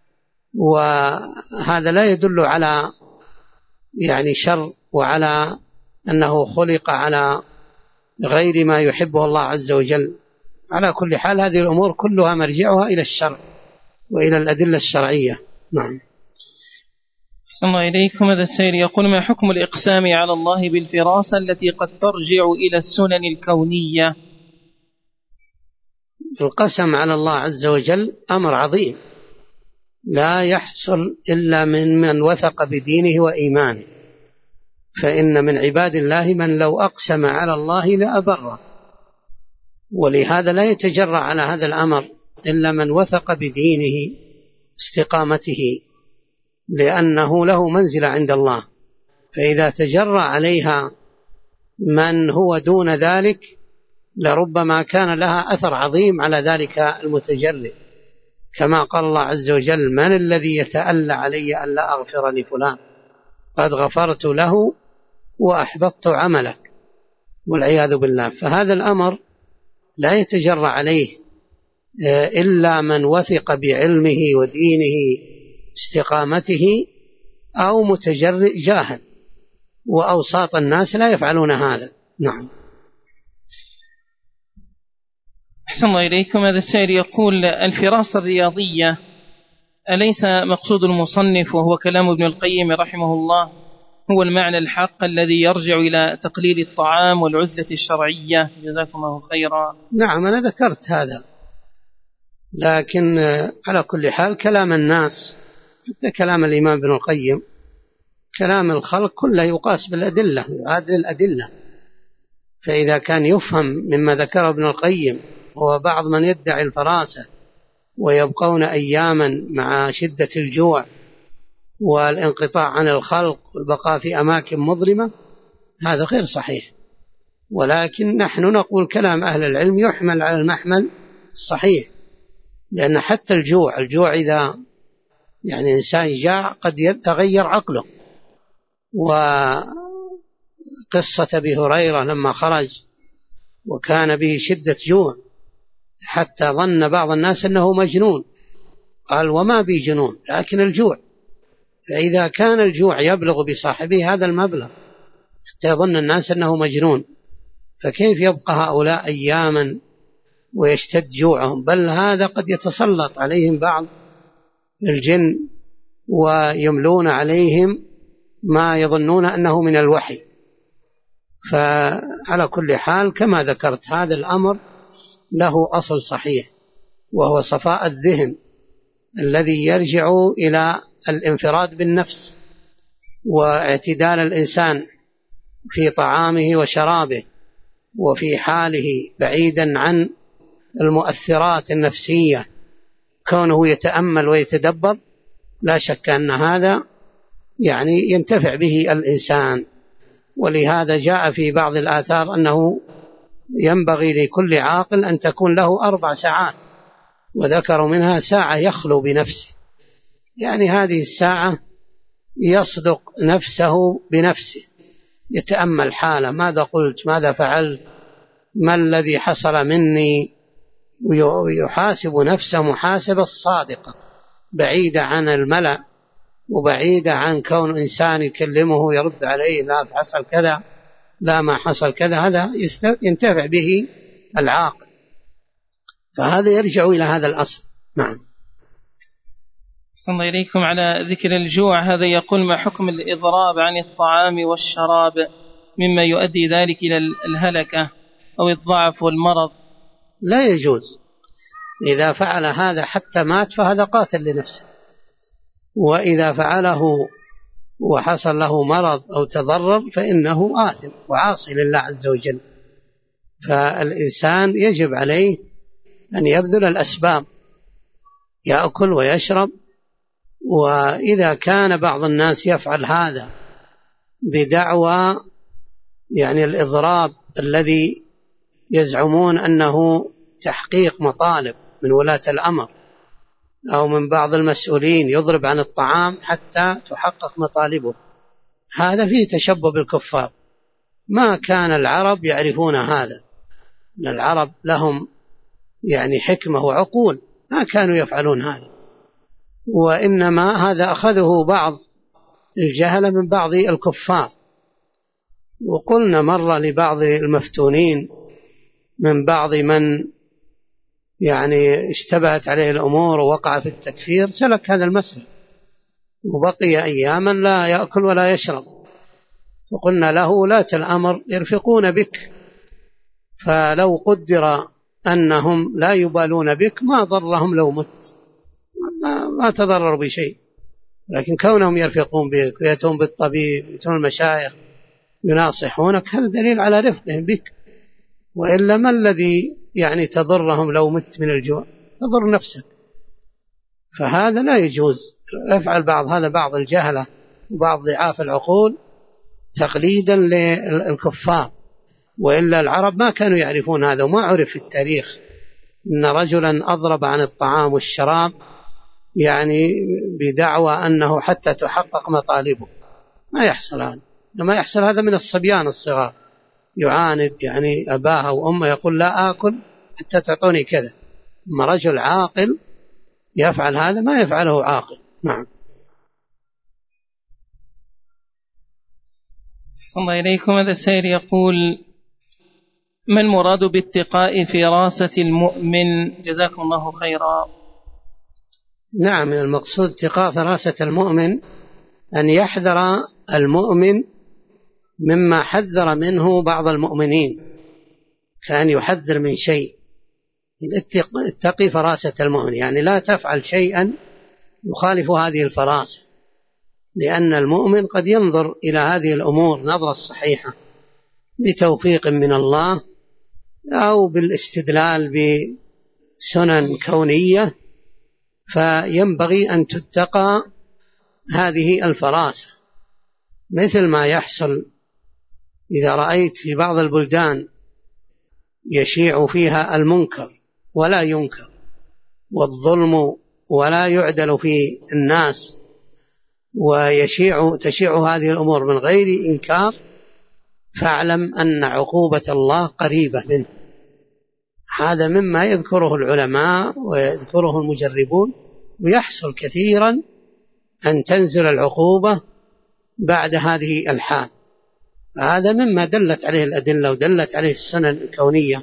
وهذا لا يدل على يعني شر وعلى أنه خلق على غير ما يحبه الله عز وجل. على كل حال هذه الأمور كلها مرجعها إلى الشرع وإلى الأدلة الشرعية. نعم. صلى الله إليكم. هذا السائل يقول: ما حكم الإقسام على الله بالفراسة التي قد ترجع إلى السنن الكونية؟ القسم على الله عز وجل أمر عظيم لا يحصل إلا من وثق بدينه وإيمانه، فإن من عباد الله من لو أقسم على الله لأبره، ولهذا لا يتجرأ على هذا الأمر إلا من وثق بدينه استقامته، لأنه له منزلة عند الله. فإذا تجرأ عليها من هو دون ذلك لربما كان لها أثر عظيم على ذلك المتجرئ، كما قال الله عز وجل: من الذي يتألى علي ألا أغفر لفلان قد غفرت له وأحبطت عملك، والعياذ بالله. فهذا الأمر لا يتجرأ عليه إلا من وثق بعلمه ودينه استقامته، أو متجرئ جاهل، وأوساط الناس لا يفعلون هذا. نعم. أحسن الله إليكم. هذا السائل يقول: الفراسة الرياضية أليس مقصود المصنف وهو كلام ابن القيم رحمه الله هو المعنى الحق الذي يرجع إلى تقليل الطعام والعزلة الشرعية؟ جزاكم الله خيرا. نعم، أنا ذكرت هذا، لكن على كل حال كلام الناس، حتى كلام الإمام ابن القيم، كلام الخلق كله يقاس بالأدلة، يعاد الأدلة. فإذا كان يفهم مما ذكر ابن القيم هو بعض من يدعي الفراسة ويبقون أياما مع شدة الجوع والانقطاع عن الخلق والبقاء في أماكن مظلمة، هذا غير صحيح. ولكن نحن نقول كلام أهل العلم يحمل على المحمل الصحيح، لأن حتى الجوع إذا يعني إنسان جاع قد يتغير عقله، وقد قصة أبي هريرة لما خرج وكان به شدة جوع حتى ظن بعض الناس أنه مجنون، قال وما بي جنون لكن الجوع. فإذا كان الجوع يبلغ بصاحبه هذا المبلغ حتى يظن الناس أنه مجنون، فكيف يبقى هؤلاء أياما ويشتد جوعهم؟ بل هذا قد يتسلط عليهم بعض الجن ويملون عليهم ما يظنون أنه من الوحي. فعلى كل حال كما ذكرت هذا الأمر له أصل صحيح، وهو صفاء الذهن الذي يرجع إلى الانفراد بالنفس واعتدال الإنسان في طعامه وشرابه وفي حاله بعيدا عن المؤثرات النفسية، كونه يتأمل ويتدبر لا شك أن هذا يعني ينتفع به الإنسان. ولهذا جاء في بعض الآثار أنه ينبغي لكل عاقل أن تكون له 4 ساعات، وذكروا منها ساعة يخلو بنفسه، يعني هذه الساعة يصدق نفسه بنفسه، يتأمل حاله، ماذا قلت، ماذا فعلت، ما الذي حصل مني، ويحاسب نفسه محاسبة الصادقة بعيدة عن الملأ وبعيدة عن كون إنسان يكلمه يرد عليه لا حصل كذا لا ما حصل كذا. هذا ينتفع به العاقل، فهذا يرجع إلى هذا الأصل. نعم. صلى الله إليكم. على ذكر الجوع هذا يقول ما حكم الإضراب عن الطعام والشراب مما يؤدي ذلك إلى الهلكة أو الضعف والمرض؟ لا يجوز، إذا فعل هذا حتى مات فهذا قاتل لنفسه، وإذا فعله وحصل له مرض أو تضرر فإنه آثم وعاصي لله عز وجل. فالإنسان يجب عليه أن يبذل الأسباب، يأكل ويشرب. وإذا كان بعض الناس يفعل هذا بدعوى يعني الإضراب الذي يزعمون أنه تحقيق مطالب من ولاة الأمر أو من بعض المسؤولين، يضرب عن الطعام حتى تحقق مطالبه، هذا فيه تشبه بالكفار. ما كان العرب يعرفون هذا، العرب لهم يعني حكمة وعقول، ما كانوا يفعلون هذا، وإنما هذا أخذه بعض الجهل من بعض الكفار. وقلنا مرة لبعض المفتونين من بعض من يعني اشتبهت عليه الأمور ووقع في التكفير، سلك هذا المسلك وبقي أياما لا يأكل ولا يشرب، فقلنا له ولاة الأمر يرفقون بك، فلو قدر أنهم لا يبالون بك ما ضرهم لو مت، ما تضرروا بشيء، لكن كونهم يرفقون بك ويأتون بالطبيب ويأتون المشايخ يناصحونك هذا دليل على رفقهم بك، وإلا ما الذي يعني تضرهم لو مت من الجوع؟ تضر نفسك. فهذا لا يجوز، يفعل بعض الجهلة وبعض ضعاف العقول تقليدا للكفار، وإلا العرب ما كانوا يعرفون هذا، وما عرف في التاريخ إن رجلا أضرب عن الطعام والشراب يعني بدعوى أنه حتى تحقق مطالبه، ما يحصل هذا. لما يحصل هذا من الصبيان الصغار يعاند يعني أباها وأمه يقول لا آكل حتى تعطوني كذا، أما رجل عاقل يفعل هذا ما يفعله عاقل. نعم. صلى الله إليكم. هذا السائل يقول ما المراد باتقاء فراسة المؤمن؟ جزاكم الله خيرا. نعم، المقصود اتقاء فراسة المؤمن أن يحذر المؤمن مما حذر منه بعض المؤمنين، كان يحذر من شيء، اتقي فراسة المؤمن يعني لا تفعل شيئا يخالف هذه الفراسة، لأن المؤمن قد ينظر إلى هذه الأمور نظرة صحيحة بتوفيق من الله أو بالاستدلال بسنن كونية، فينبغي أن تتقى هذه الفراسة، مثل ما يحصل إذا رأيت في بعض البلدان يشيع فيها المنكر ولا ينكر والظلم ولا يعدل في الناس، وتشيع هذه الأمور من غير إنكار، فاعلم أن عقوبة الله قريبة منه. هذا مما يذكره العلماء ويذكره المجربون، ويحصل كثيرا أن تنزل العقوبة بعد هذه الحال. هذا مما دلت عليه الأدلة ودلت عليه السنن الكونية.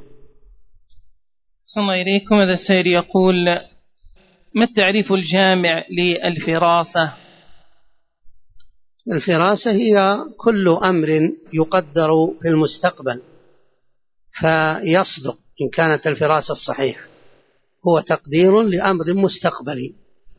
صلى الله إليكم. هذا السائل يقول: ما التعريف الجامع للفراسة؟ الفراسة هي كل أمر يقدر في المستقبل فيصدق، إن كانت الفراسة الصحيحة، هو تقدير لأمر مستقبلي،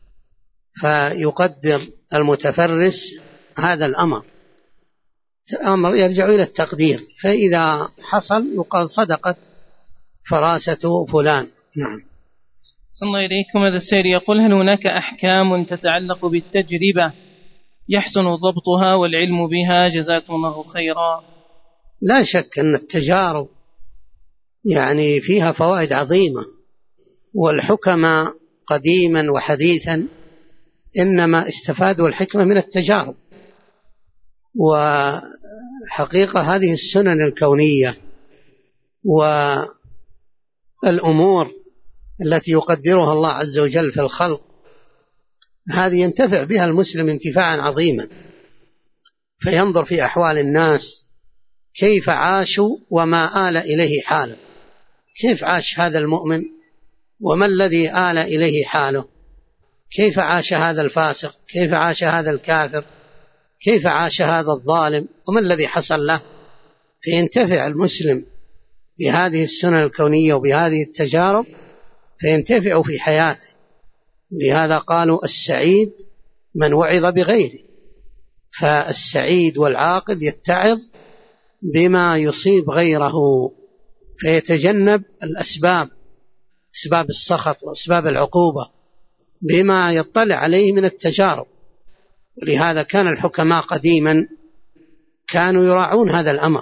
فيقدر المتفرس هذا الأمر يرجع إلى التقدير، فإذا حصل يقال صدقت فراسة فلان. نعم. صلى الله إليكم. هذا السائل يقول: هل هناك أحكام تتعلق بالتجربة يحسن ضبطها والعلم بها؟ جزاكم الله خيرا. لا شك أن التجارب يعني فيها فوائد عظيمة، والحكماء قديما وحديثا إنما استفادوا الحكمة من التجارب. وحقيقة هذه السنن الكونية والأمور التي يقدرها الله عز وجل في الخلق، هذه ينتفع بها المسلم انتفاعا عظيما، فينظر في أحوال الناس كيف عاشوا وما آل إليه حاله، كيف عاش هذا المؤمن وما الذي آل إليه حاله، كيف عاش هذا الفاسق، كيف عاش هذا الكافر، كيف عاش هذا الظالم، وما الذي حصل له. فينتفع المسلم بهذه السنن الكونية وبهذه التجارب، فينتفع في حياته. لهذا قالوا: السعيد من وعظ بغيره. فالسعيد والعاقل يتعظ بما يصيب غيره، فيتجنب الأسباب، أسباب السخط وأسباب العقوبة، بما يطلع عليه من التجارب. ولهذا كان الحكماء قديما كانوا يراعون هذا الأمر.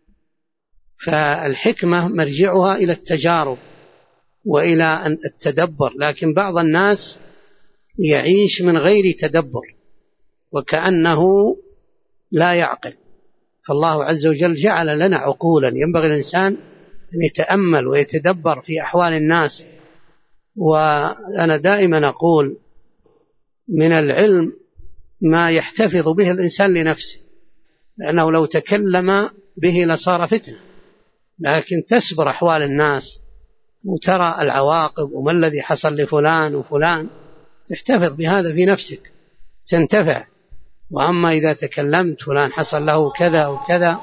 فالحكمة مرجعها إلى التجارب وإلى التدبر، لكن بعض الناس يعيش من غير تدبر وكأنه لا يعقل. فالله عز وجل جعل لنا عقولا، ينبغي الإنسان أن يتأمل ويتدبر في أحوال الناس. وأنا دائما أقول: من العلم ما يحتفظ به الإنسان لنفسه، لأنه لو تكلم به لصار فتنة، لكن تسبر أحوال الناس وترى العواقب وما الذي حصل لفلان وفلان، تحتفظ بهذا في نفسك تنتفع. وأما إذا تكلمت فلان حصل له كذا وكذا،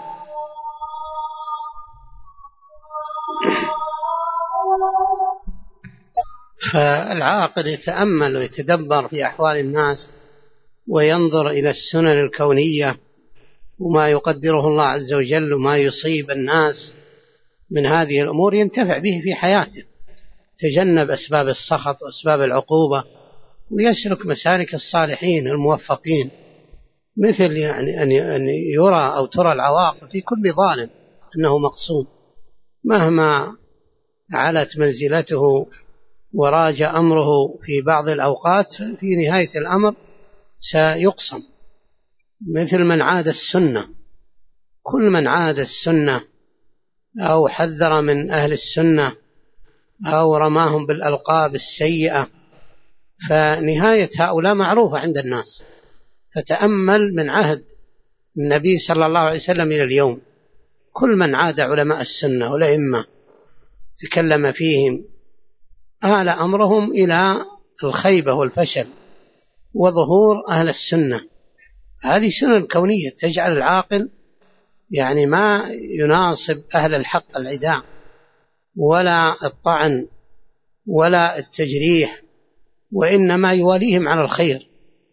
فالعاقل يتأمل ويتدبر في أحوال الناس وينظر إلى السنن الكونية وما يقدره الله عز وجل وما يصيب الناس من هذه الأمور، ينتفع به في حياته، تجنب أسباب السخط وأسباب العقوبة، ويسلك مسالك الصالحين الموفقين، مثل يعني أن يرى أو ترى العواقب في كل ظالم أنه مقصود، مهما علت منزلته وراج أمره في بعض الأوقات، في نهاية الأمر سيقسم. مثل من عاد السنة، كل من عاد السنة أو حذر من أهل السنة أو رماهم بالألقاب السيئة، فنهاية هؤلاء معروفة عند الناس. فتأمل من عهد النبي صلى الله عليه وسلم إلى اليوم، كل من عاد علماء السنة والأئمة تكلم فيهم آل أمرهم إلى الخيبة والفشل وظهور أهل السنة. هذه سنن كونية تجعل العاقل يعني ما يناصب أهل الحق العداء ولا الطعن ولا التجريح، وإنما يواليهم على الخير.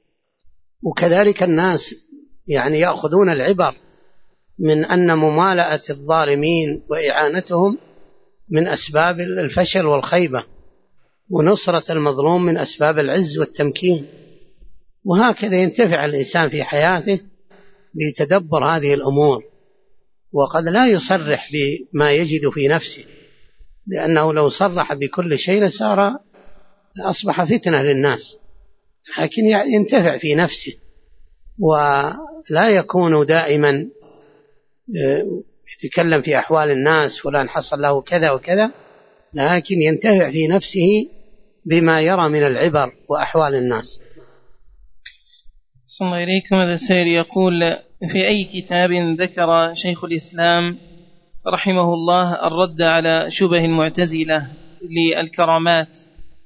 وكذلك الناس يعني يأخذون العبر من أن ممالأة الظالمين وإعانتهم من أسباب الفشل والخيبة، ونصرة المظلوم من أسباب العز والتمكين. وهكذا ينتفع الإنسان في حياته بيتدبر هذه الأمور، وقد لا يصرح بما يجد في نفسه، لأنه لو صرح بكل شيء لصار أصبح فتنة للناس، لكن ينتفع في نفسه ولا يكون دائما يتكلم في أحوال الناس، فلان حصل له كذا وكذا، لكن ينتفع في نفسه بما يرى من العبر وأحوال الناس. صلى الله إليكم. هذا السائل يقول: في أي كتاب ذكر شيخ الإسلام رحمه الله الرد على شبه المعتزلة للكرامات؟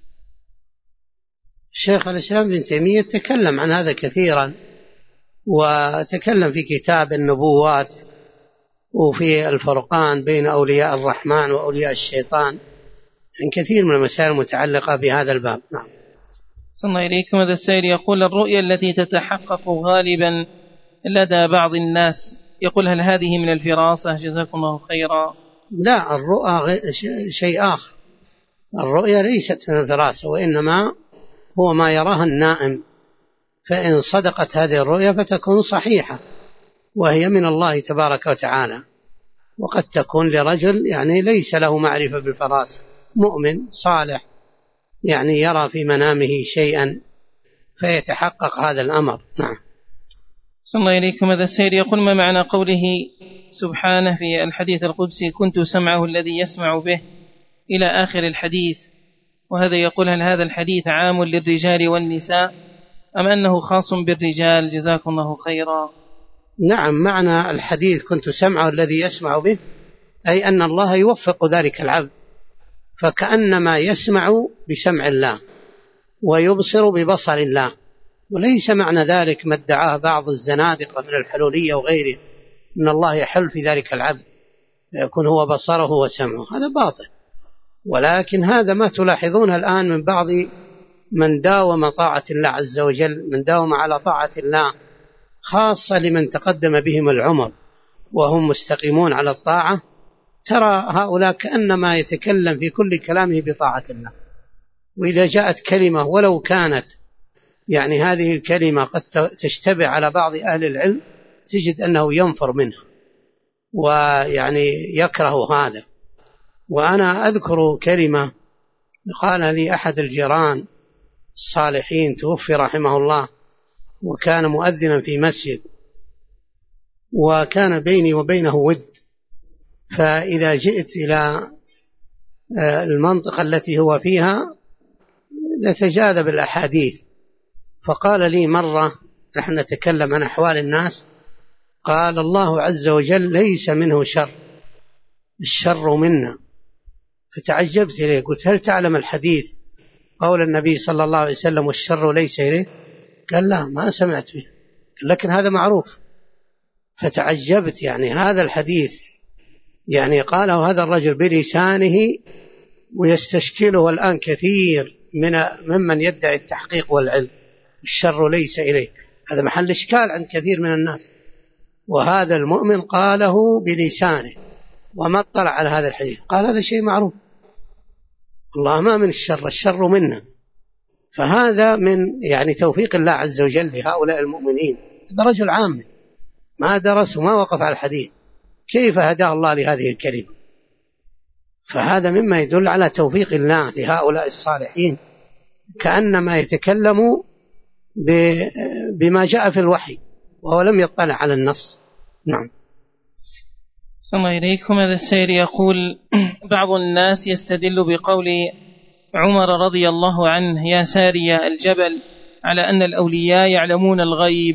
شيخ الإسلام ابن تيمية تكلم عن هذا كثيرا، وتكلم في كتاب النبوات وفي الفرقان بين أولياء الرحمن وأولياء الشيطان، عن كثير من المسائل المتعلقة بهذا الباب. نعم. صلى الله إليكم. هذا السائل يقول: الرؤيا التي تتحقق غالبا لدى بعض الناس، يقول هل هذه من الفراسة؟ جزاكم الله خيرا. لا، الرؤى شيء آخر. الرؤيا ليست من الفراسة، وإنما هو ما يراها النائم، فإن صدقت هذه الرؤيا فتكون صحيحة وهي من الله تبارك وتعالى. وقد تكون لرجل يعني ليس له معرفة بالفراسة، مؤمن صالح، يعني يرى في منامه شيئا فيتحقق هذا الأمر. نعم. صلى الله إليكم. هذا السيد يقول: ما معنى قوله سبحانه في الحديث القدسي: كنت سمعه الذي يسمع به، إلى آخر الحديث؟ وهذا يقول: هل هذا الحديث عام للرجال والنساء أم أنه خاص بالرجال؟ جزاكم الله خيرا. نعم، معنى الحديث كنت سمعه الذي يسمع به أي أن الله يوفق ذلك العبد، فكأنما يسمع بسمع الله ويبصر ببصر الله، وليس معنى ذلك ما ادعاه بعض الزنادقة من الحلولية وغيره أن الله يحل في ذلك العبد يكون هو بصره وسمعه، هذا باطل. ولكن هذا ما تلاحظون الآن من بعض من داوم طاعة الله عز وجل، من داوم على طاعة الله، خاصة لمن تقدم بهم العمر وهم مستقيمون على الطاعة، ترى هؤلاء كأنما يتكلم في كل كلامه بطاعة الله، وإذا جاءت كلمة ولو كانت يعني هذه الكلمة قد تشتبه على بعض أهل العلم تجد أنه ينفر منها ويعني يكره هذا. وأنا أذكر كلمة قال لي أحد الجيران الصالحين توفي رحمه الله، وكان مؤذنا في مسجد، وكان بيني وبينه ود، فإذا جئت إلى المنطقة التي هو فيها نتجاذب الأحاديث، فقال لي مرة نحن نتكلم عن أحوال الناس، قال: الله عز وجل ليس منه شر، الشر منا. فتعجبت إليه، قلت: هل تعلم الحديث قول النبي صلى الله عليه وسلم: والشر ليس إليه؟ قال: لا، ما سمعت به، لكن هذا معروف. فتعجبت، يعني هذا الحديث يعني قاله هذا الرجل بلسانه ويستشكله الآن كثير ممن يدعي التحقيق والعلم، الشر ليس إليه، هذا محل إشكال عند كثير من الناس، وهذا المؤمن قاله بلسانه وما اطلع على هذا الحديث، قال هذا شيء معروف، الله ما من الشر، الشر منا. فهذا من يعني توفيق الله عز وجل لهؤلاء المؤمنين. هذا رجل عام ما درس وما وقف على الحديث، كيف هداه الله لهذه الكلمة؟ فهذا مما يدل على توفيق الله لهؤلاء الصالحين، كأنما يتكلموا بما جاء في الوحي وهو لم يطلع على النص. نعم. صلى الله إليكم. هذا السائل يقول: بعض الناس يستدل بقول عمر رضي الله عنه: يا ساري الجبل، على أن الأولياء يعلمون الغيب.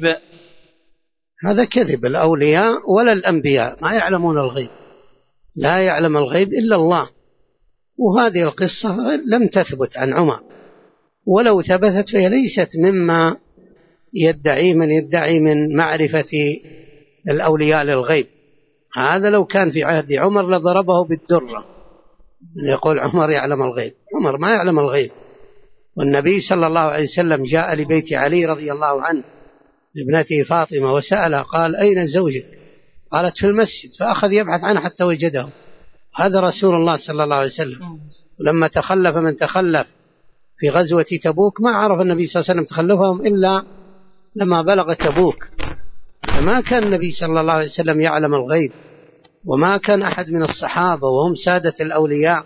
هذا كذب، الأولياء ولا الأنبياء ما يعلمون الغيب، لا يعلم الغيب إلا الله. وهذه القصة لم تثبت عن عمر، ولو ثبتت فهي ليست مما يدعي من يدعي من معرفة الأولياء للغيب. هذا لو كان في عهد عمر لضربه بالدرة، يقول عمر يعلم الغيب، عمر ما يعلم الغيب. والنبي صلى الله عليه وسلم جاء لبيت علي رضي الله عنه لابنته فاطمة وسألها، قال: أين زوجك؟ قالت: في المسجد، فأخذ يبحث عنه حتى وجده. هذا رسول الله صلى الله عليه وسلم. ولما تخلف من تخلف في غزوة تبوك ما عرف النبي صلى الله عليه وسلم تخلفهم إلا لما بلغ تبوك، فما كان النبي صلى الله عليه وسلم يعلم الغيب، وما كان أحد من الصحابة وهم سادة الأولياء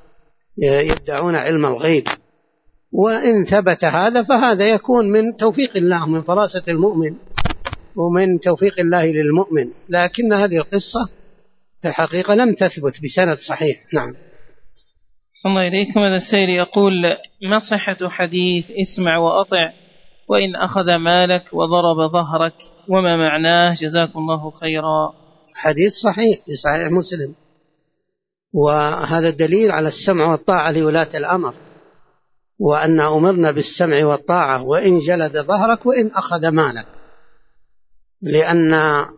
يدعون علم الغيب. وإن ثبت هذا فهذا يكون من توفيق الله، من فراسة المؤمن ومن توفيق الله للمؤمن، لكن هذه القصة في الحقيقة لم تثبت بسند صحيح. نعم. صلى الله إليكم. هذا السائل يقول: ما صحة حديث اسمع وأطع وإن أخذ مالك وضرب ظهرك، وما معناه؟ جزاكم الله خيرا. حديث صحيح في صحيح مسلم، وهذا الدليل على السمع والطاعة لولاة الأمر، وأن أمرنا بالسمع والطاعة وإن جلد ظهرك وإن أخذ مالك، لأن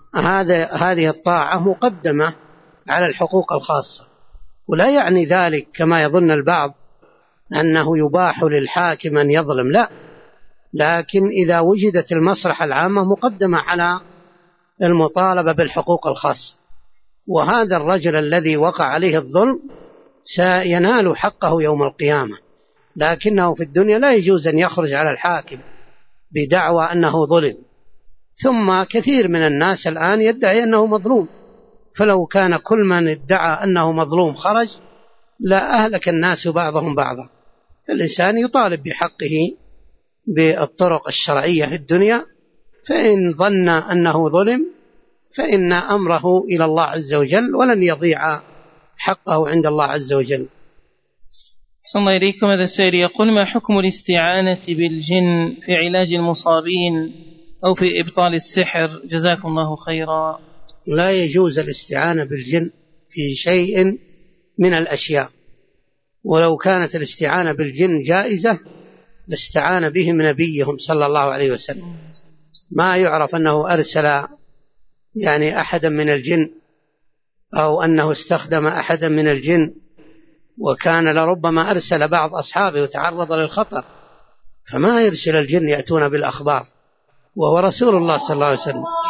هذه الطاعة مقدمة على الحقوق الخاصة. ولا يعني ذلك كما يظن البعض أنه يباح للحاكم أن يظلم، لا، لكن إذا وجدت المصلحة العامة مقدمة على المطالبة بالحقوق الخاصة. وهذا الرجل الذي وقع عليه الظلم سينال حقه يوم القيامة، لكنه في الدنيا لا يجوز أن يخرج على الحاكم بدعوى أنه ظلم. ثم كثير من الناس الآن يدعي أنه مظلوم، فلو كان كل من ادعى أنه مظلوم خرج لا أهلك الناس بعضهم بعضا. الإنسان يطالب بحقه بالطرق الشرعية في الدنيا، فإن ظن أنه ظلم فإن أمره إلى الله عز وجل، ولن يضيع حقه عند الله عز وجل. صلى الله إليكم. هذا السائل يقول: ما حكم الاستعانة بالجن في علاج المصابين أو في إبطال السحر؟ جزاكم الله خيرا. لا يجوز الاستعانة بالجن في شيء من الأشياء، ولو كانت الاستعانة بالجن جائزة لاستعان بهم نبيهم صلى الله عليه وسلم. ما يعرف أنه أرسل يعني أحدا من الجن أو أنه استخدم أحدا من الجن، وكان لربما أرسل بعض أصحابه وتعرض للخطر، فما يرسل الجن يأتون بالأخبار، وهو رسول الله صلى الله عليه وسلم.